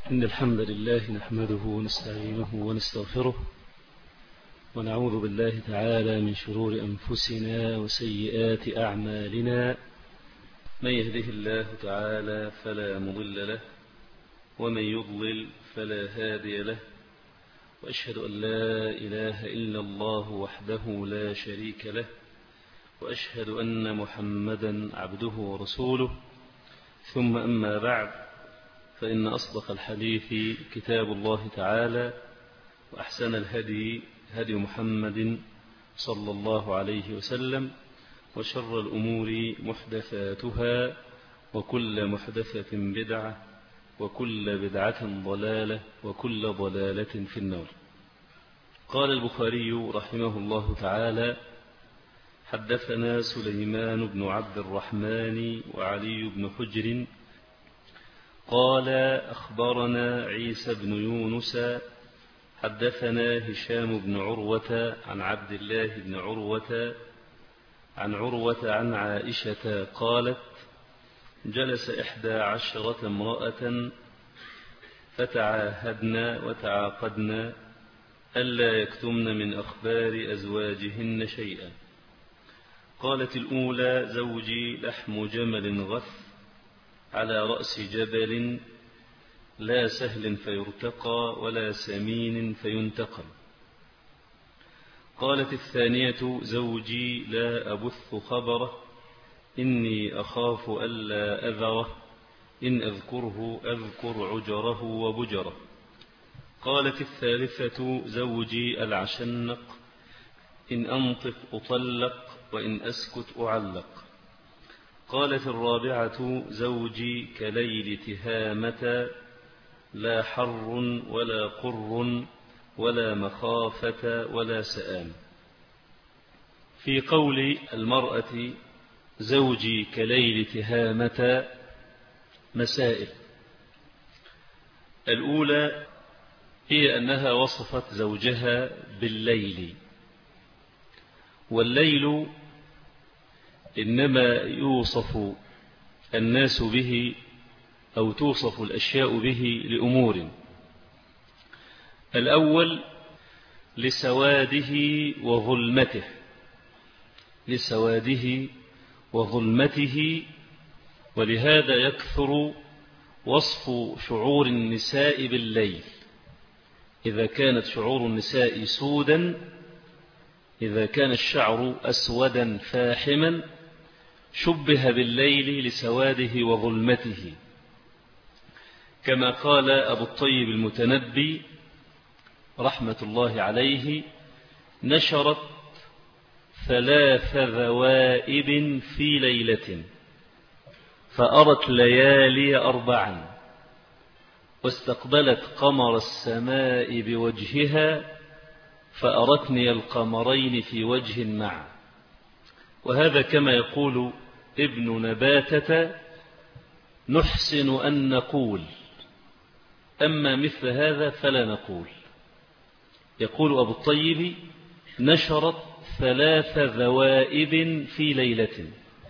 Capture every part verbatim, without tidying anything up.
إن الحمد لله نحمده ونستعينه ونستغفره ونعوذ بالله تعالى من شرور أنفسنا وسيئات أعمالنا. من يهده الله تعالى فلا مضل له ومن يضلل فلا هادي له، وأشهد أن لا إله إلا الله وحده لا شريك له، وأشهد أن محمدا عبده ورسوله. ثم أما بعد، فإن أصدق الحديث كتاب الله تعالى، وأحسن الهدي هدي محمد صلى الله عليه وسلم، وشر الأمور محدثاتها، وكل محدثة بدعة، وكل بدعة ضلالة، وكل ضلالة في النار. قال البخاري رحمه الله تعالى: حدثنا سليمان بن عبد الرحمن وعلي بن حجر قال أخبرنا عيسى بن يونس حدثنا هشام بن عروة عن عبد الله بن عروة عن عروة عن عائشة قالت: جلس إحدى عشرة امرأة فتعاهدنا وتعاقدنا ألا يكتمن من أخبار أزواجهن شيئا. قالت الأولى: زوجي لحم جمل غث على رأس جبل، لا سهل فيرتقى ولا سمين فينتقم. قالت الثانية: زوجي لا أبث خبره، إني أخاف ألا أذره، إن أذكره أذكر عجره وبجره. قالت الثالثة: زوجي العشنق، إن أنطق أطلق، وإن أسكت أعلق. قالت الرابعة: زوجي كليل تهامة، لا حر ولا قر ولا مخافة ولا سآم. في قول المرأة زوجي كليل تهامة مسائل. الأولى هي أنها وصفت زوجها بالليل، والليل إنما يوصف الناس به أو توصف الأشياء به لأمور: الأول لسواده وظلمته، لسواده وظلمته، ولهذا يكثر وصف شعور النساء بالليل. إذا كانت شعور النساء سودا، إذا كان الشعر أسودا فاحما، شبه بالليل لسواده وظلمته، كما قال أبو الطيب المتنبي رحمة الله عليه: نشرت ثلاث ذوائب في ليلة، فأرت ليالي أربعا، واستقبلت قمر السماء بوجهها، فأرتني القمرين في وجه معا. وهذا كما يقول ابن نباتة: نحسن أن نقول، أما مثل هذا فلا نقول. يقول أبو الطيب: نشرت ثلاث ذوائب في ليلة.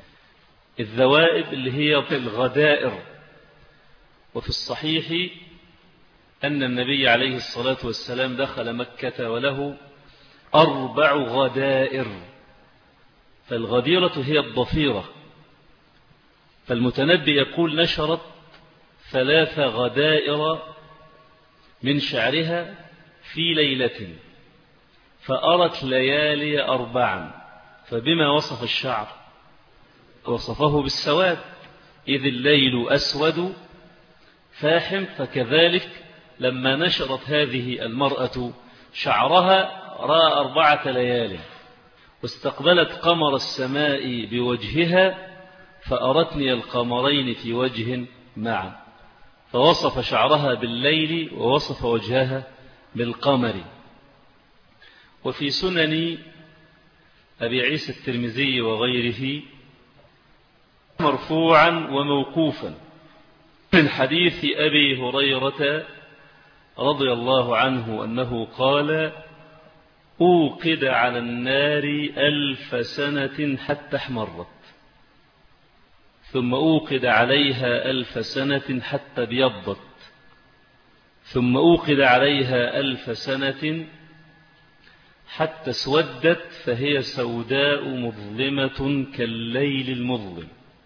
الذوائب اللي هي الغدائر. وفي الصحيح أن النبي عليه الصلاة والسلام دخل مكة وله أربع غدائر، فالغديرة هي الضفيرة. فالمتنبي يقول: نشرت ثلاث غدائر من شعرها في ليلة، فأرت ليالي أربعا. فبما وصف الشعر؟ وصفه بالسواد، إذ الليل أسود فاحم. فكذلك لما نشرت هذه المرأة شعرها رأى أربعة ليال، واستقبلت قمر السماء بوجهها، فأرتني القمرين في وجه معا. فوصف شعرها بالليل ووصف وجهها بالقمر. وفي سنن أبي عيسى الترمذي وغيره مرفوعا وموقوفا من حديث أبي هريرة رضي الله عنه أنه قال: أوقد على النار ألف سنة حتى احمرت، ثم أوقد عليها ألف سنة حتى ابيضت، ثم أوقد عليها ألف سنة حتى اسودت فهي سوداء مظلمة كالليل المظلم.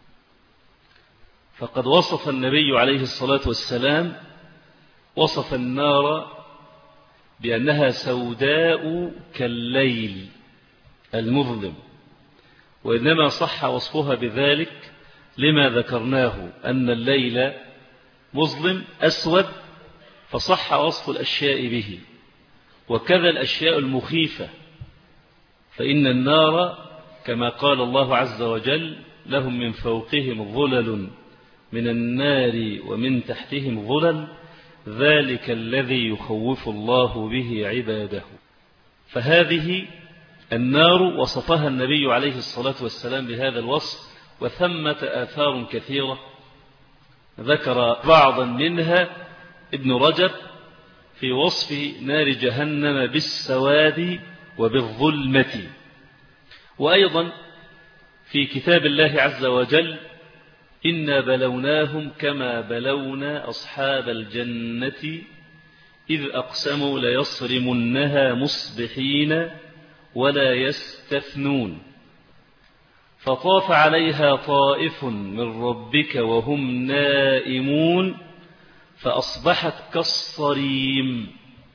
فقد وصف النبي عليه الصلاة والسلام وصف النار بأنها سوداء كالليل المظلم، وإنما صح وصفها بذلك لما ذكرناه أن الليل مظلم أسود، فصح وصف الأشياء به. وكذا الأشياء المخيفة، فإن النار كما قال الله عز وجل لهم من فوقهم ظلل من النار ومن تحتهم ظلل ذلك الذي يخوف الله به عباده. فهذه النار وصفها النبي عليه الصلاة والسلام بهذا الوصف، وثمة آثار كثيرة ذكر بعضا منها ابن رجب في وصف نار جهنم بالسواد وبالظلمة. وأيضا في كتاب الله عز وجل إنا بلوناهم كما بلونا أصحاب الجنة إذ أقسموا ليصرمنها مصبحين ولا يستثنون فطاف عليها طائف من ربك وهم نائمون فأصبحت كالصريم.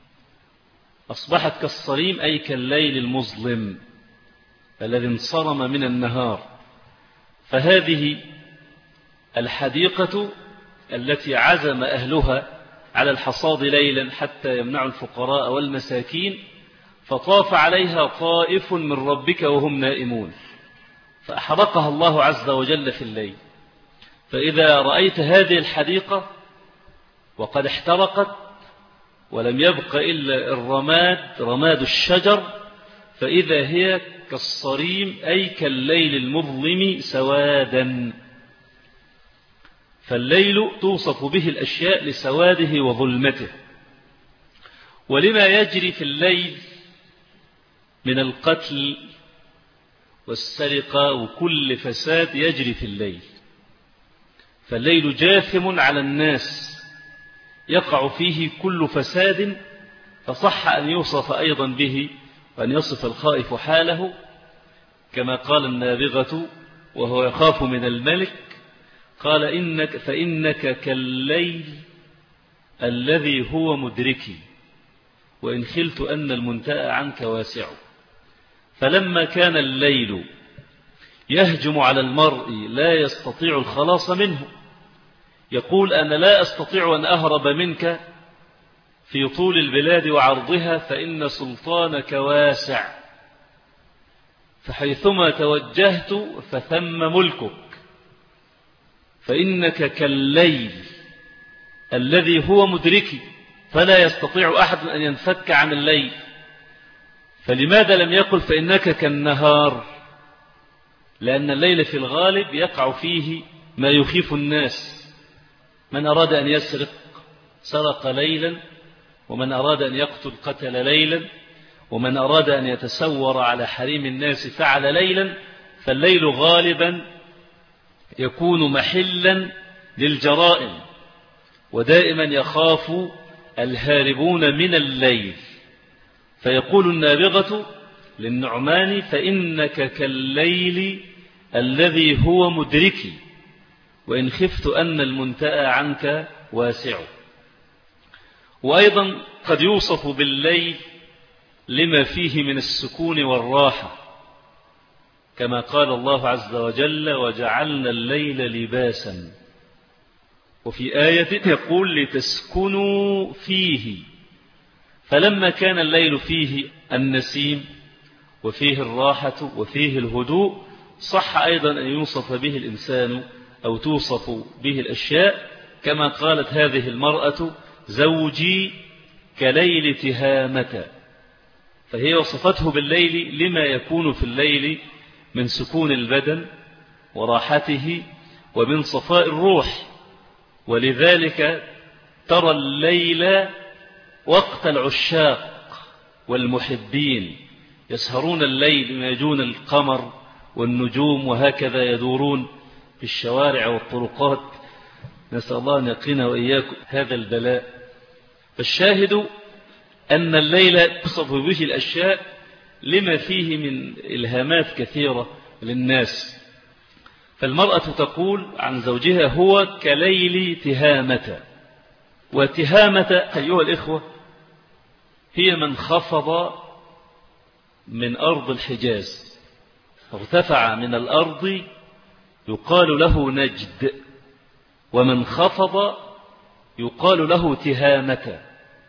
أصبحت كالصريم أي كالليل المظلم الذي انصرم من النهار. فهذه الحديقة التي عزم أهلها على الحصاد ليلا حتى يمنعوا الفقراء والمساكين، فطاف عليها طائف من ربك وهم نائمون فأحرقها الله عز وجل في الليل. فإذا رأيت هذه الحديقة وقد احترقت ولم يبق إلا الرماد رماد الشجر، فإذا هي كالصريم أي كالليل المظلم سوادا. فالليل توصف به الأشياء لسواده وظلمته. ولما يجري في الليل من القتل والسرقة وكل فساد يجري في الليل، فالليل جاثم على الناس يقع فيه كل فساد، فصح أن يوصف أيضا به وأن يصف الخائف حاله كما قال النابغة وهو يخاف من الملك، قال إنك فإنك كالليل الذي هو مدركي وإن خلت أن المنتأى عنك واسع. فلما كان الليل يهجم على المرء لا يستطيع الخلاص منه، يقول أنا لا أستطيع أن أهرب منك في طول البلاد وعرضها فإن سلطانك واسع، فحيثما توجهت فثم ملكك. فإنك كالليل الذي هو مدركي فلا يستطيع أحد أن ينفك عن الليل. فلماذا لم يقل فإنك كالنهار؟ لأن الليل في الغالب يقع فيه ما يخيف الناس. من أراد أن يسرق سرق ليلا، ومن أراد أن يقتل قتل ليلا، ومن أراد أن يتسور على حريم الناس فعل ليلا. فالليل غالبا يكون محلا للجرائم، ودائما يخاف الهاربون من الليل. فيقول النابغة للنعمان فإنك كالليل الذي هو مدركي وإن خفت أن المنتأى عنك واسع. وأيضا قد يوصف بالليل لما فيه من السكون والراحة، كما قال الله عز وجل وجعلنا الليل لباسا. وفي آية يقول لتسكنوا فيه. فلما كان الليل فيه النسيم وفيه الراحة وفيه الهدوء، صح أيضا أن يوصف به الإنسان أو توصف به الأشياء، كما قالت هذه المرأة زوجي كليل تهامة، فهي وصفته بالليل لما يكون في الليل من سكون البدن وراحته ومن صفاء الروح. ولذلك ترى الليل وقت العشاق والمحبين يسهرون الليل ويجون القمر والنجوم وهكذا يدورون في الشوارع والطرقات. نسأل الله أن يقينا وإياكم هذا البلاء. فالشاهد أن الليل تصف به الأشياء لما فيه من إلهامات كثيرة للناس. فالمرأة تقول عن زوجها هو كليل تهامة. وتهامة أيها الإخوة هي من خفض من أرض الحجاز، ارتفع من الأرض يقال له نجد، ومن خفض يقال له تهامة.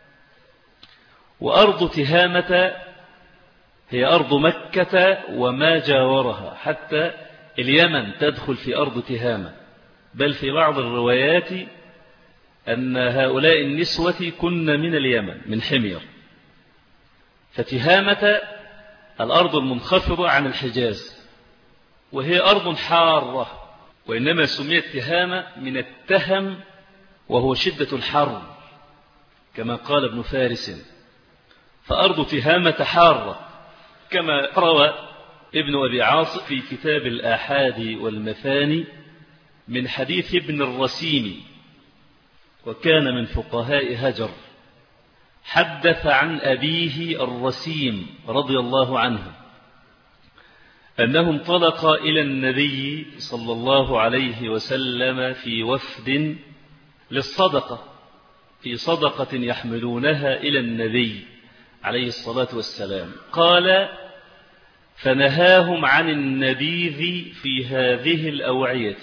وأرض تهامة هي أرض مكة وما جاورها، حتى اليمن تدخل في أرض تهامة، بل في بعض الروايات أن هؤلاء النسوة كن من اليمن من حمير. فتهامة الأرض المنخفضة عن الحجاز، وهي أرض حارة، وإنما سميت تهامة من التهم وهو شدة الحر كما قال ابن فارس. فأرض تهامة حارة، كما روى ابن أبي عاصم في كتاب الآحاد والمثاني من حديث ابن الرسيم، وكان من فقهاء هجر، حدث عن أبيه الرسيم رضي الله عنه أنه انطلق إلى النبي صلى الله عليه وسلم في وفد للصدقة، في صدقة يحملونها إلى النبي عليه الصلاة والسلام. قال: فنهاهم عن النبيذ في هذه الأوعية،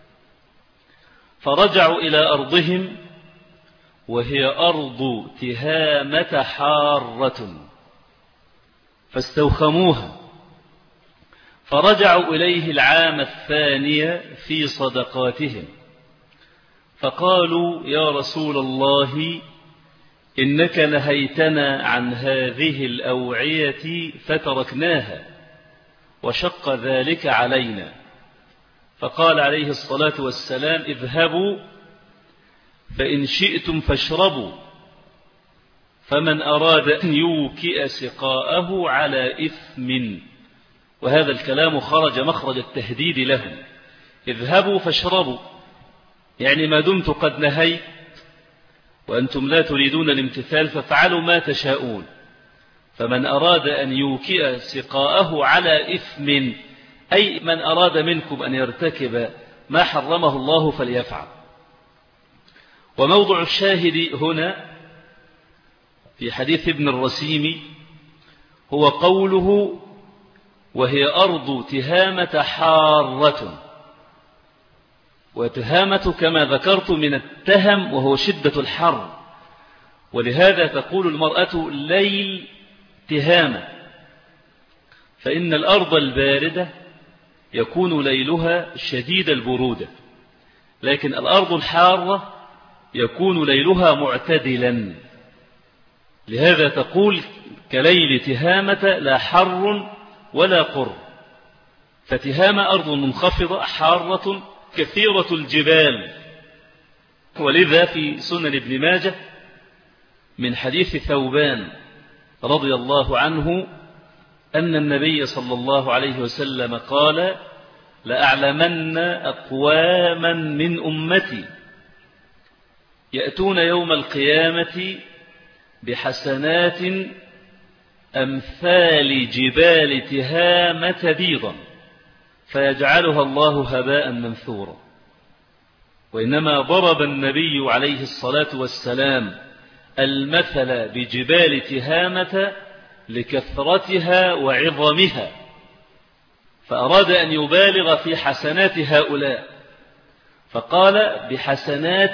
فرجعوا إلى أرضهم وهي أرض تهامة حارة، فاستوخموها، فرجعوا إليه العام الثاني في صدقاتهم، فقالوا: يا رسول الله، إنك نهيتنا عن هذه الأوعية فتركناها وشق ذلك علينا. فقال عليه الصلاة والسلام: اذهبوا فإن شئتم فاشربوا، فمن أراد أن يوكئ سقاءه على إثم. وهذا الكلام خرج مخرج التهديد لهم، اذهبوا فاشربوا، يعني ما دمت قد نهيت وأنتم لا تريدون الامتثال فافعلوا ما تشاءون، فمن أراد أن يوكئ سقاءه على إثم، أي من أراد منكم أن يرتكب ما حرمه الله فليفعل. وموضع الشاهد هنا في حديث ابن الرسيم هو قوله: وهي أرض تهامة حارة. وتهامة كما ذكرت من التهم وهو شدة الحر، ولهذا تقول المرأة ليل تهامة، فإن الأرض الباردة يكون ليلها شديد البرودة، لكن الأرض الحارة يكون ليلها معتدلا، لهذا تقول كليل تهامة لا حر ولا قر. فتهامة أرض منخفضة حارة كثيرة الجبال. ولذا في سنن ابن ماجه من حديث ثوبان رضي الله عنه أن النبي صلى الله عليه وسلم قال: لأعلمن أقواما من أمتي يأتون يوم القيامة بحسنات أمثال جبال تهامة بيضا، فيجعلها الله هباء منثورا. وإنما ضرب النبي عليه الصلاة والسلام المثل بجبال تهامة لكثرتها وعظمها، فأراد أن يبالغ في حسنات هؤلاء، فقال: بحسنات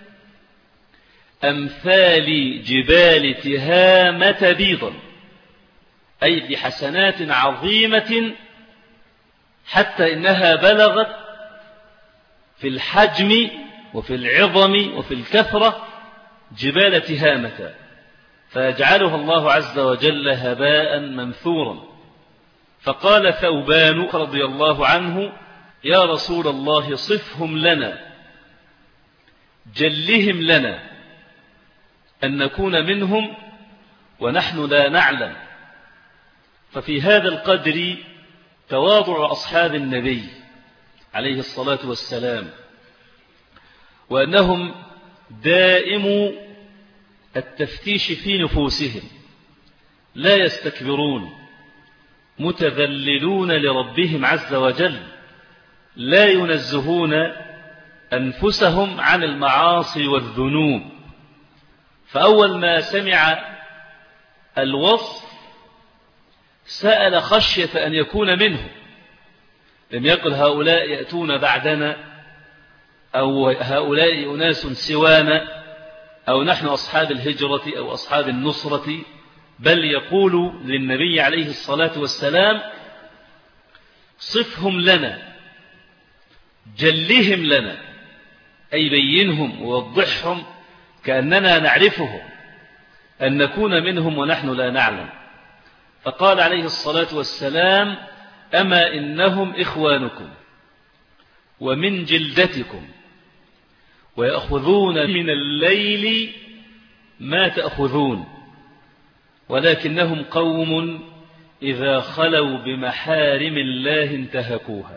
أمثال جبال تهامة بيضا، أي بحسنات عظيمة حتى إنها بلغت في الحجم وفي العظم وفي الكثرة جبال تهامة، فيجعلها الله عز وجل هباء منثورا. فقال ثوبان رضي الله عنه: يا رسول الله، صفهم لنا، جلهم لنا أن نكون منهم ونحن لا نعلم. ففي هذا القدر تواضع أصحاب النبي عليه الصلاة والسلام، وأنهم دائم التفتيش في نفوسهم، لا يستكبرون، متذللون لربهم عز وجل، لا ينزهون أنفسهم عن المعاصي والذنوب. فأول ما سمع الوصف سأل خشية أن يكون منه، لم يقل هؤلاء يأتون بعدنا أو هؤلاء أناس سوانا أو نحن أصحاب الهجرة أو أصحاب النصرة، بل يقول للنبي عليه الصلاة والسلام صفهم لنا، جلهم لنا، أي بينهم ووضحهم كأننا نعرفهم، أن نكون منهم ونحن لا نعلم. فقال عليه الصلاة والسلام أما إنهم إخوانكم ومن جلدتكم ويأخذون من الليل ما تأخذون، ولكنهم قوم إذا خلوا بمحارم الله انتهكوها.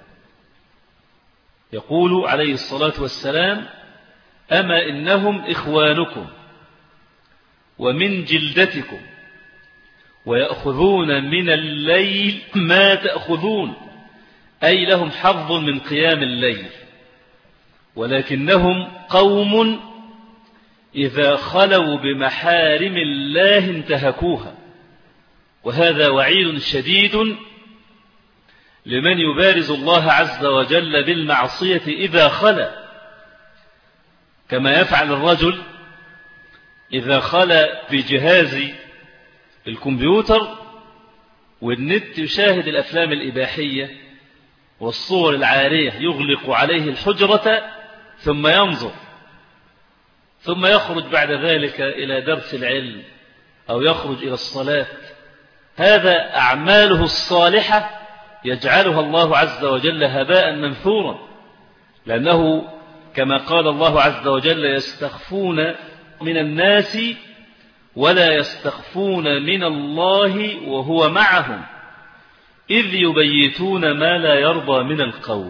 يقول عليه الصلاة والسلام أما إنهم إخوانكم ومن جلدتكم ويأخذون من الليل ما تأخذون، أي لهم حظ من قيام الليل، ولكنهم قوم إذا خلوا بمحارم الله انتهكوها. وهذا وعيد شديد لمن يبارز الله عز وجل بالمعصية إذا خلا، كما يفعل الرجل إذا خلا بجهاز الكمبيوتر والنت يشاهد الأفلام الإباحية والصور العارية، يغلق عليه الحجرة ثم ينظر، ثم يخرج بعد ذلك إلى درس العلم أو يخرج إلى الصلاة. هذا أعماله الصالحة يجعلها الله عز وجل هباء منثورا، لأنه كما قال الله عز وجل يستخفون من الناس ولا يستخفون من الله وهو معهم إذ يبيتون ما لا يرضى من القول.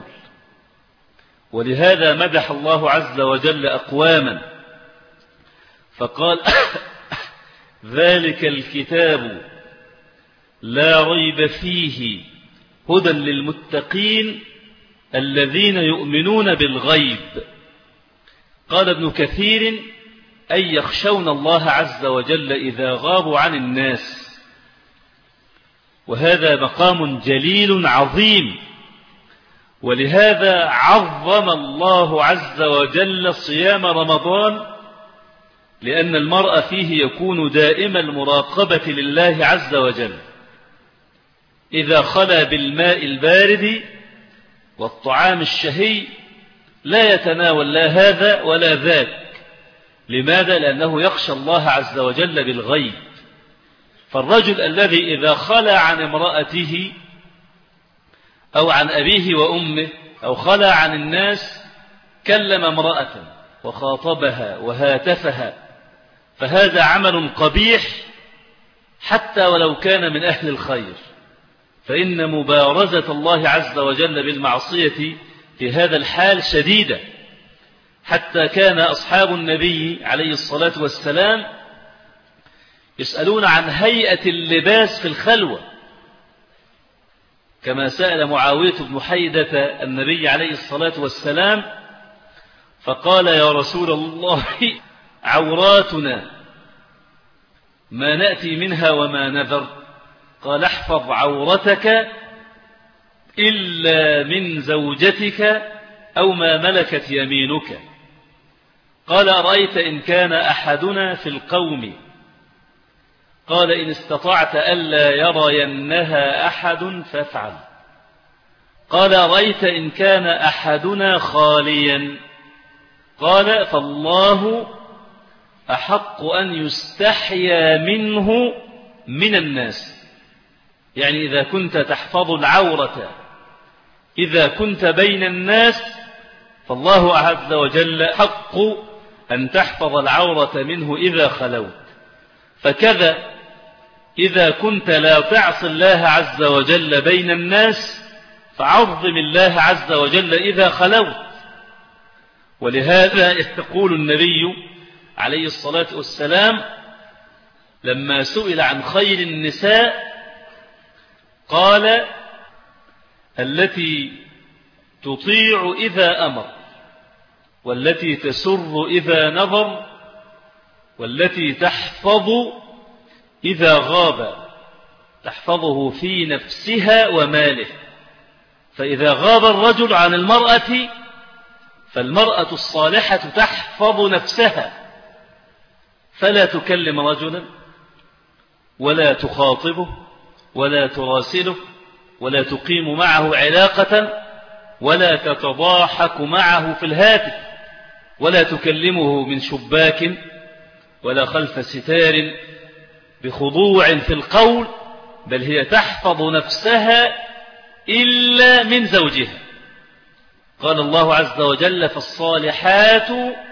ولهذا مدح الله عز وجل أقواما فقال ذلك الكتاب لا ريب فيه هدى للمتقين الذين يؤمنون بالغيب. قال ابن كثير أي يخشون الله عز وجل إذا غابوا عن الناس، وهذا مقام جليل عظيم. ولهذا عظم الله عز وجل صيام رمضان، لأن المرء فيه يكون دائم المراقبة لله عز وجل، إذا خلا بالماء البارد والطعام الشهي لا يتناول لا هذا ولا ذاك. لماذا؟ لأنه يخشى الله عز وجل بالغيب. فالرجل الذي إذا خلا عن امرأته أو عن أبيه وأمه أو خلا عن الناس كلم امرأة وخاطبها وهاتفها، فهذا عمل قبيح حتى ولو كان من أهل الخير، فإن مبارزة الله عز وجل بالمعصية في هذا الحال شديدة، حتى كان أصحاب النبي عليه الصلاة والسلام يسألون عن هيئة اللباس في الخلوة، كما سأل معاوية بن حيدة النبي عليه الصلاة والسلام فقال يا رسول الله عوراتنا ما نأتي منها وما نذر، قال احفظ عورتك إلا من زوجتك أو ما ملكت يمينك. قال أرأيت إن كان أحدنا في القوم، قال إن استطعت ألا يرينها أحد فافعل. قال أرأيت إن كان أحدنا خاليا، قال فالله أحق أن يستحيا منه من الناس. يعني إذا كنت تحفظ العورة إذا كنت بين الناس، فالله عز وجل حق أن تحفظ العورة منه إذا خلوت. فكذا إذا كنت لا تعصي الله عز وجل بين الناس، فعظم الله عز وجل إذا خلوت. ولهذا يقول النبي عليه الصلاة والسلام لما سئل عن خير النساء قال التي تطيع إذا أمر، والتي تسر إذا نظر، والتي تحفظ إذا غاب، تحفظه في نفسها وماله. فإذا غاب الرجل عن المرأة فالمرأة الصالحة تحفظ نفسها، فلا تكلم رجلا ولا تخاطبه ولا تراسله ولا تقيم معه علاقة ولا تتضاحك معه في الهاتف ولا تكلمه من شباك ولا خلف ستار بخضوع في القول، بل هي تحفظ نفسها إلا من زوجها. قال الله عز وجل: فالصالحات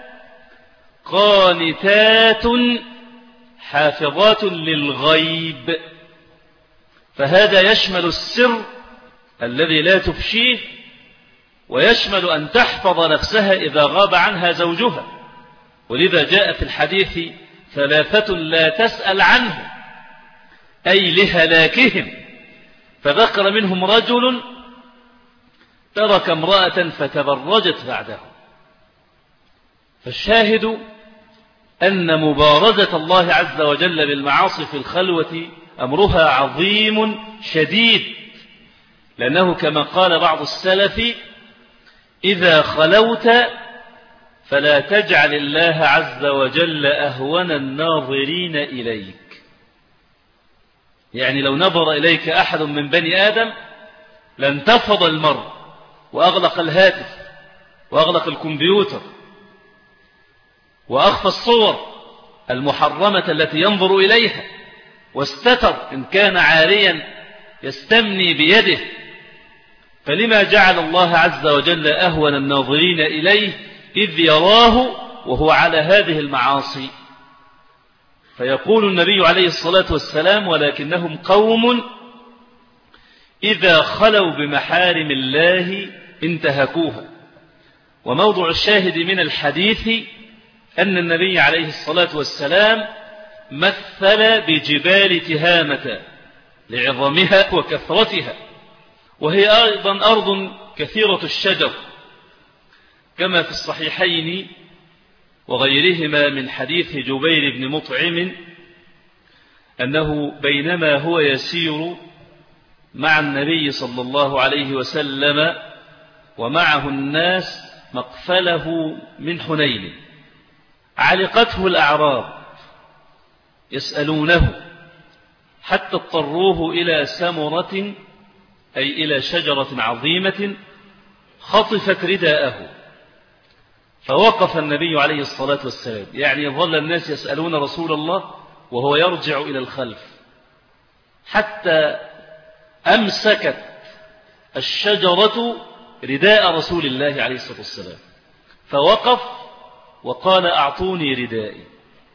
قانتات حافظات للغيب. فهذا يشمل السر الذي لا تفشيه، ويشمل أن تحفظ نفسها إذا غاب عنها زوجها. ولذا جاء في الحديث: ثلاثة لا تسأل عنه، أي لهلاكهم. فذكر منهم رجل ترك امرأة فتبرجت بعده. فالشاهد أن مبارزة الله عز وجل بالمعاصي في الخلوة أمرها عظيم شديد، لأنه كما قال بعض السلف: إذا خلوت فلا تجعل الله عز وجل أهون الناظرين إليك. يعني لو نظر إليك أحد من بني آدم لانتفض المرء وأغلق الهاتف وأغلق الكمبيوتر وأخفى الصور المحرمة التي ينظر إليها، واستتر إن كان عاريا يستمني بيده. فلما جعل الله عز وجل أهون الناظرين إليه إذ يراه وهو على هذه المعاصي. فيقول النبي عليه الصلاة والسلام: ولكنهم قوم إذا خلوا بمحارم الله انتهكوها. وموضع الشاهد من الحديث أن النبي عليه الصلاة والسلام مثل بجبال تهامة لعظمها وكثرتها، وهي أيضا أرض كثيرة الشجر، كما في الصحيحين وغيرهما من حديث جبير بن مطعم أنه بينما هو يسير مع النبي صلى الله عليه وسلم ومعه الناس مقفله من حنين، علقته الأعراب يسألونه حتى اضطروه إلى سمرة، أي إلى شجرة عظيمة خطفت رداءه. فوقف النبي عليه الصلاة والسلام، يعني ظل الناس يسألون رسول الله وهو يرجع إلى الخلف، حتى أمسكت الشجرة رداء رسول الله عليه الصلاة والسلام، فوقف وقال: أعطوني ردائي،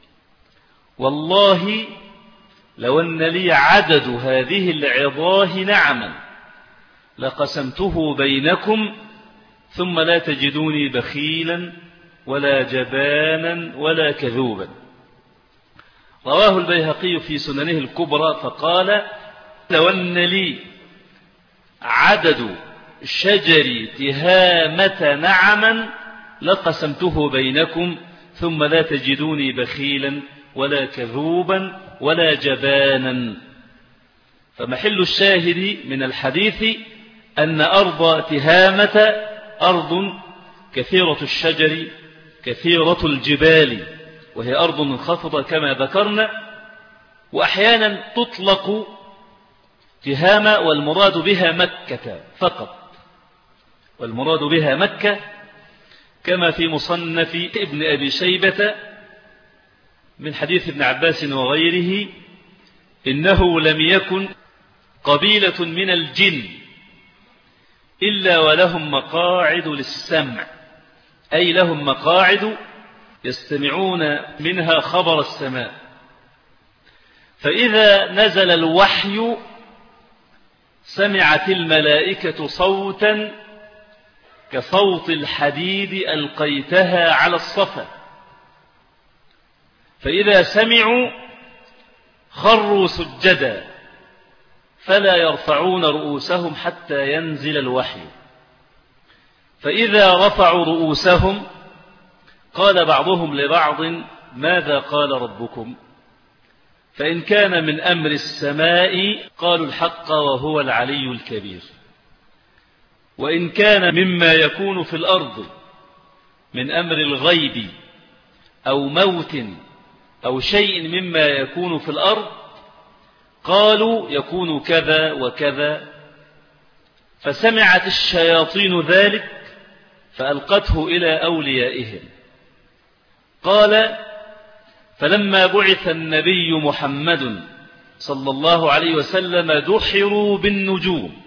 والله لو أن لي عدد هذه العظاه نعما لقسمته بينكم ثم لا تجدوني بخيلا ولا جبانا ولا كذوبا. رواه البيهقي في سننه الكبرى فقال: لو أن لي عدد شجر تهامة نعما لقسمته بينكم ثم لا تجدوني بخيلا ولا كذوبا ولا جبانا. فمحل الشاهد من الحديث أن أرض تهامة أرض كثيرة الشجر كثيرة الجبال، وهي أرض منخفضة كما ذكرنا. وأحيانا تطلق تهامة والمراد بها مكة فقط، والمراد بها مكة، كما في مصنف ابن أبي شيبة من حديث ابن عباس وغيره: إنه لم يكن قبيلة من الجن إلا ولهم مقاعد للسمع، أي لهم مقاعد يستمعون منها خبر السماء، فإذا نزل الوحي سمعت الملائكة صوتا كصوت الحديد ألقيتها على الصفا، فإذا سمعوا خروا سجدا فلا يرفعون رؤوسهم حتى ينزل الوحي، فإذا رفعوا رؤوسهم قال بعضهم لبعض ماذا قال ربكم؟ فإن كان من أمر السماء قالوا الحق وهو العلي الكبير، وإن كان مما يكون في الأرض من أمر الغيب أو موت أو شيء مما يكون في الأرض قالوا يكون كذا وكذا. فسمعت الشياطين ذلك فألقته إلى أوليائهم. قال فلما بعث النبي محمد صلى الله عليه وسلم دحروا بالنجوم،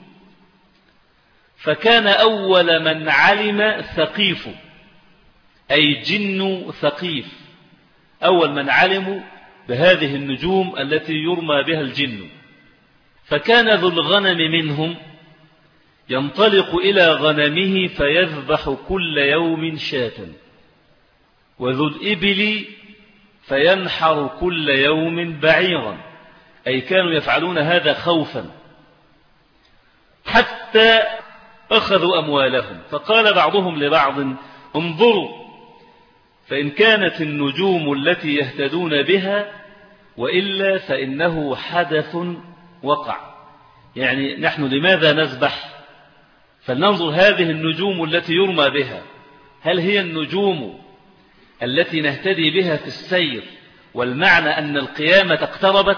فكان أول من علم ثقيف، أي جن ثقيف، أول من علموا بهذه النجوم التي يرمى بها الجن. فكان ذو الغنم منهم ينطلق إلى غنمه فيذبح كل يوم شاة، وذو الإبل فينحر كل يوم بعيرا، أي كانوا يفعلون هذا خوفا، حتى أخذوا أموالهم. فقال بعضهم لبعض انظروا، فإن كانت النجوم التي يهتدون بها وإلا فإنه حدث وقع، يعني نحن لماذا نذبح؟ فلننظر هذه النجوم التي يرمى بها، هل هي النجوم التي نهتدي بها في السير والمعنى أن القيامة اقتربت؟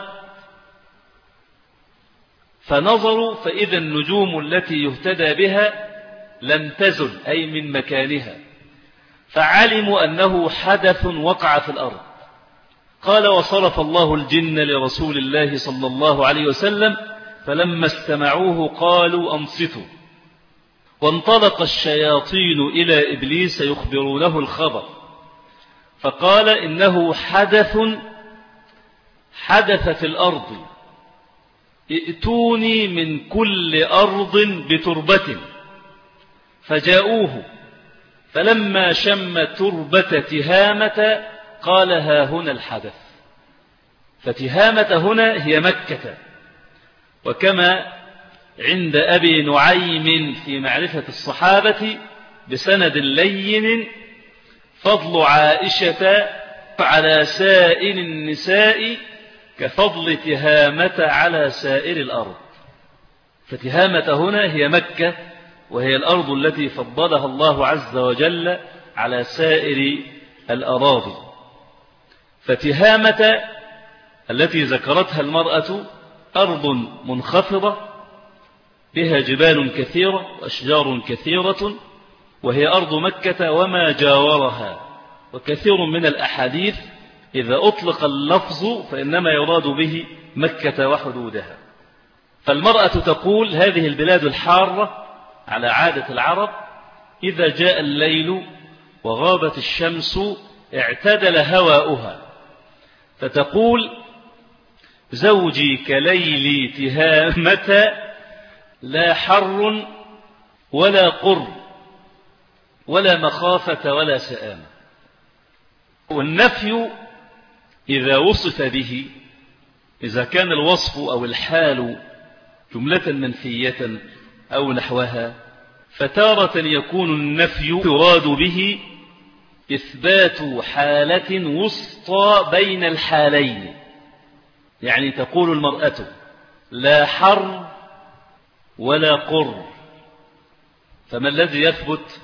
فنظروا فإذا النجوم التي يهتدى بها لم تزل، أي من مكانها، فعلموا أنه حدث وقع في الأرض. قال وصرف الله الجن لرسول الله صلى الله عليه وسلم فلما استمعوه قالوا أنصتوا، وانطلق الشياطين إلى إبليس يخبرونه الخبر، فقال إنه حدث حدث في الأرض، ائتوني من كل أرض بتربة. فجاءوه فلما شم تربة تهامة قال ها هنا الحدث. فتهامة هنا هي مكة، وكما عند أبي نعيم في معرفة الصحابة بسند لين فضل عائشة على سائر النساء كفضل تهامة على سائر الأرض. فتهامة هنا هي مكة، وهي الأرض التي فضلها الله عز وجل على سائر الأراضي. فتهامة التي ذكرتها المرأة أرض منخفضة بها جبال كثيرة وأشجار كثيرة، وهي أرض مكة وما جاورها. وكثير من الأحاديث إذا أطلق اللفظ فإنما يراد به مكة وحدودها. فالمرأة تقول هذه البلاد الحارة على عادة العرب إذا جاء الليل وغابت الشمس اعتدل هواؤها، فتقول زوجي كليلي تهامة لا حر ولا قر ولا مخافة ولا سآمة. والنفي إذا وصف به، إذا كان الوصف أو الحال جملة منفية أو نحوها، فتارة يكون النفي يراد به إثبات حالة وسطى بين الحالين. يعني تقول المرأة لا حر ولا قر، فما الذي يثبت؟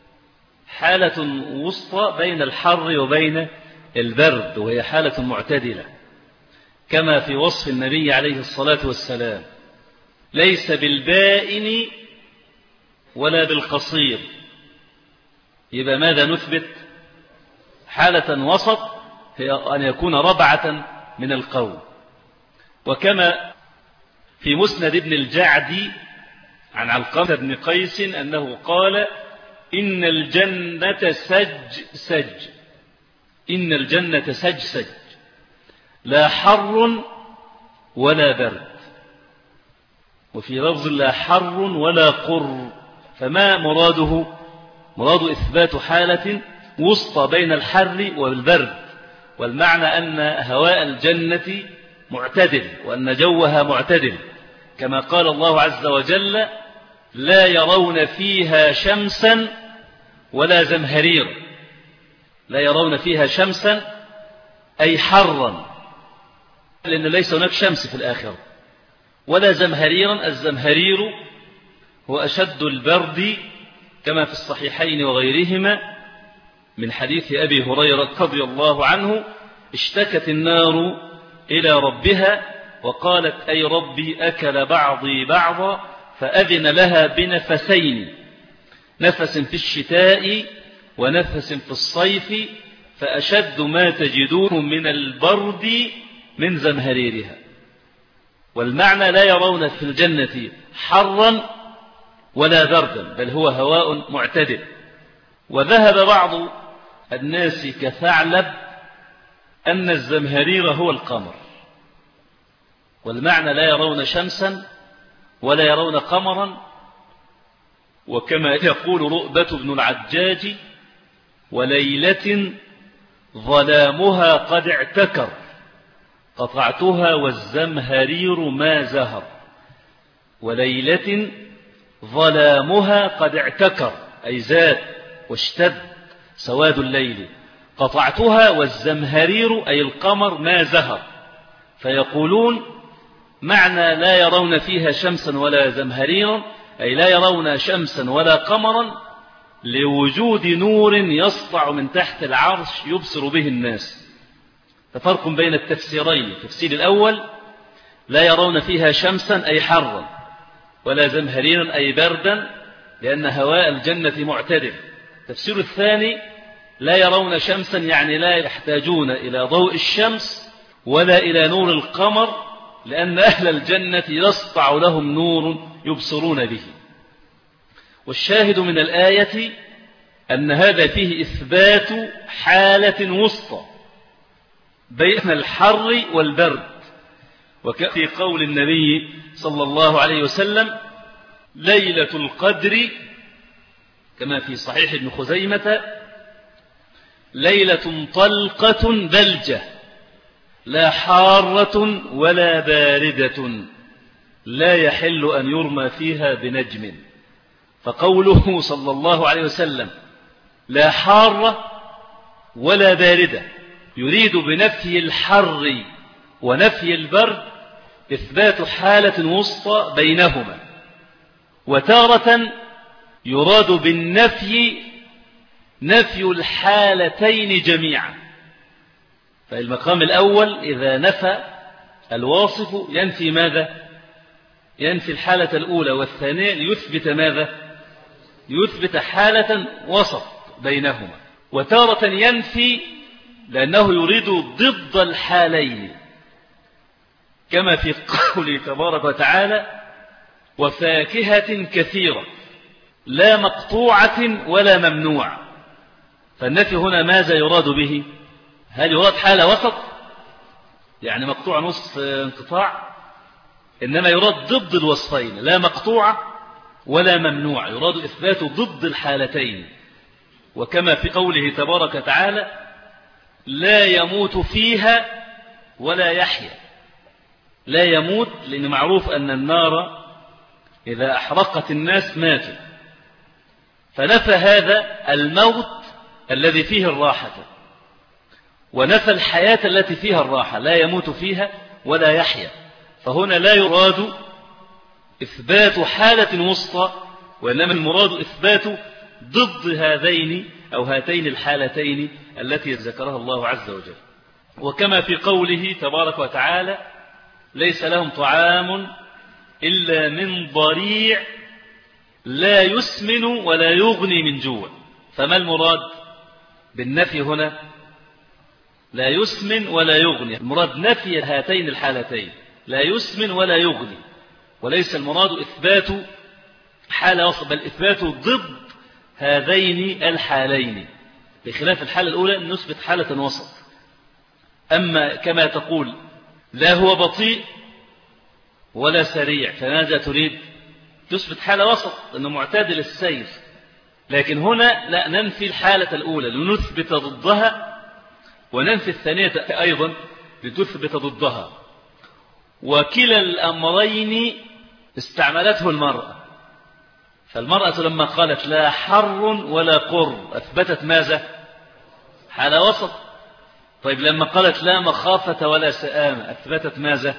حالة وسطى بين الحر وبين البرد، وهي حالة معتدلة، كما في وصف النبي عليه الصلاة والسلام ليس بالبائن ولا بالقصير. يبقى ماذا نثبت؟ حالة وسط هي أن يكون ربعة من القوم. وكما في مسند ابن الجعدي عن علقمة بن قيس أنه قال إن الجنة سج سج إن الجنة سج سج لا حر ولا برد، وفي لفظ لا حر ولا قر. فما مراده؟ مراد إثبات حالة وسطى بين الحر والبرد، والمعنى أن هواء الجنة معتدل وأن جوها معتدل، كما قال الله عز وجل: لا يرون فيها شمسا ولا زمهريرا. لا يرون فيها شمسا أي حرا، لأن ليس هناك شمس في الآخرة، ولا زمهريرا. الزمهرير هو أشد البرد، كما في الصحيحين وغيرهما من حديث أبي هريرة رضي الله عنه: اشتكت النار إلى ربها وقالت: أي ربي أكل بعضي بعضا، فأذن لها بنفسين، نفس في الشتاء ونفس في الصيف، فأشد ما تجدون من البرد من زمهريرها. والمعنى لا يرون في الجنة حرا ولا بردا، بل هو هواء معتدل. وذهب بعض الناس كثعلب أن الزمهرير هو القمر، والمعنى لا يرون شمسا ولا يرون قمرا. وكما يقول رؤبة بن العجاج: وليلة ظلامها قد اعتكر، قطعتها والزمهرير ما زهر. وليلة ظلامها قد اعتكر أي زاد واشتد سواد الليل، قطعتها والزمهرير أي القمر ما زهر. فيقولون معنى لا يرون فيها شمسا ولا زمهريرا أي لا يرون شمسا ولا قمرا لوجود نور يسطع من تحت العرش يبصر به الناس. ففرق بين التفسيرين: التفسير الأول لا يرون فيها شمسا أي حرا، ولا زمهريرا أي بردا، لأن هواء الجنة معتدل. التفسير الثاني لا يرون شمسا يعني لا يحتاجون إلى ضوء الشمس ولا إلى نور القمر، لأن أهل الجنة يسطع لهم نور يبصرون به. والشاهد من الآية أن هذا فيه إثبات حالة وسطى بين الحر والبرد. وفي قول النبي صلى الله عليه وسلم: ليلة القدر، كما في صحيح ابن خزيمة: ليلة طلقة بلجة، لا حارة ولا باردة، لا يحل أن يرمى فيها بنجم. فقوله صلى الله عليه وسلم لا حارة ولا باردة يريد بنفي الحر ونفي البرد إثبات حالة وسطى بينهما. وتارة يراد بالنفي نفي الحالتين جميعا. فالمقام الأول إذا نفى الواصف ينفي ماذا؟ ينفي الحالة الأولى، والثانية يثبت ماذا؟ يثبت حالة وسط بينهما. وتارة ينفي لأنه يريد ضد الحالين، كما في قوله تبارك وتعالى: وفاكهة كثيرة لا مقطوعة ولا ممنوع. فالنفي هنا ماذا يراد به؟ هل يراد حالة وسط يعني مقطوع نصف انقطاع؟ إنما يراد ضد الوصفين، لا مقطوعة ولا ممنوع، يراد إثبات ضد الحالتين. وكما في قوله تبارك وتعالى: لا يموت فيها ولا يحيا. لا يموت لأن معروف أن النار إذا أحرقت الناس ماتوا، فنفى هذا الموت الذي فيه الراحة، ونفى الحياة التي فيها الراحة، لا يموت فيها ولا يحيا. فهنا لا يراد إثبات حالة وسطى، وإنما المراد إثبات ضد هذين أو هاتين الحالتين التي ذكرها الله عز وجل. وكما في قوله تبارك وتعالى: ليس لهم طعام إلا من ضريع لا يسمن ولا يغني من جوع. فما المراد بالنفي هنا؟ لا يسمن ولا يغني، المراد نفي هاتين الحالتين، لا يسمن ولا يغني، وليس المراد إثبات حالة وسط، بل إثبات ضد هذين الحالين، بخلاف الحالة الأولى نثبت حالة وسط. أما كما تقول لا هو بطيء ولا سريع، فماذا تريد؟ تثبت حالة وسط أنه معتدل السير. لكن هنا لا، ننفي الحالة الأولى لنثبت ضدها وننفي الثانية أيضا لتثبت ضدها. وكلا الأمرين استعملته المرأة، فالمرأة لما قالت لا حر ولا قر أثبتت ماذا؟ حال وسط. طيب لما قالت لا مخافة ولا سآمة أثبتت ماذا؟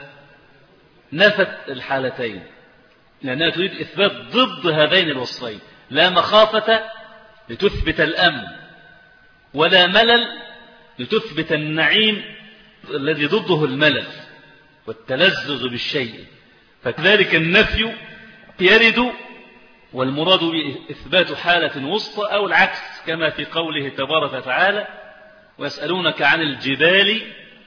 نفت الحالتين، لأنها تريد إثبات ضد هذين الوصفين، لا مخافة لتثبت الأمن، ولا ملل لتثبت النعيم الذي ضده الملل والتلذذ بالشيء. فكذلك النفي يرد والمراد بإثبات حالة وسطى أو العكس، كما في قوله تبارك وتعالى ويسألونك عن الجبال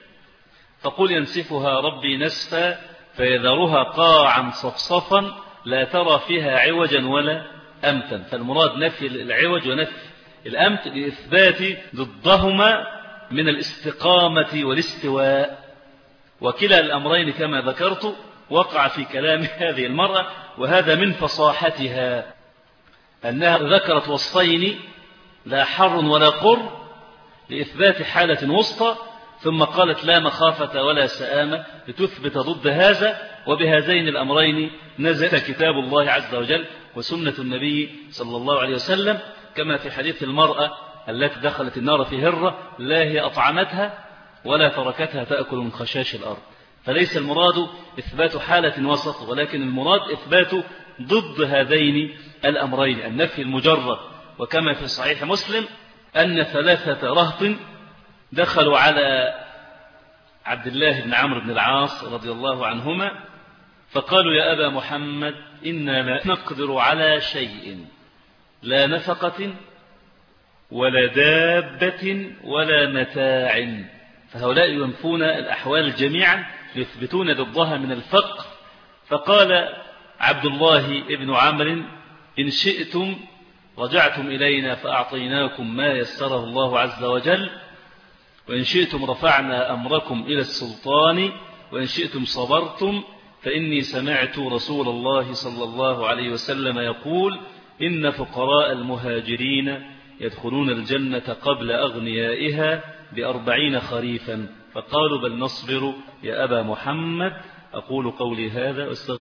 فقل ينسفها ربي نسفا فيذرها قاعا صفصفا لا ترى فيها عوجا ولا أمتا. فالمراد نفي العوج ونفي الأمت لإثبات ضدهما من الاستقامة والاستواء. وكلا الأمرين كما ذكرت وقع في كلام هذه المرأة، وهذا من فصاحتها أنها ذكرت وصفين لا حر ولا قر لإثبات حالة وسطى، ثم قالت لا مخافة ولا سآمة لتثبت ضد هذا. وبهذين الأمرين نزل كتاب الله عز وجل وسنة النبي صلى الله عليه وسلم، كما في حديث المرأة التي دخلت النار في هرة لا هي أطعمتها ولا تركتها تأكل من خشاش الأرض. فليس المراد إثبات حالة وسط، ولكن المراد إثبات ضد هذين الأمرين، النفي المجرد. وكما في صحيح مسلم أن ثلاثة رهط دخلوا على عبد الله بن عمرو بن العاص رضي الله عنهما فقالوا يا أبا محمد إنا لا نقدر على شيء، لا نفقة ولا دابة ولا متاع. فهؤلاء ينفون الأحوال جميعا يثبتون ضدها من الفقر. فقال عبد الله بن عمرو إن شئتم رجعتم إلينا فأعطيناكم ما يسره الله عز وجل، وإن شئتم رفعنا أمركم إلى السلطان، وإن شئتم صبرتم، فإني سمعت رسول الله صلى الله عليه وسلم يقول إن فقراء المهاجرين يدخلون الجنة قبل أغنيائها بأربعين خريفا. فقالوا بل نصبر يا أبا محمد. أقول قولي هذا.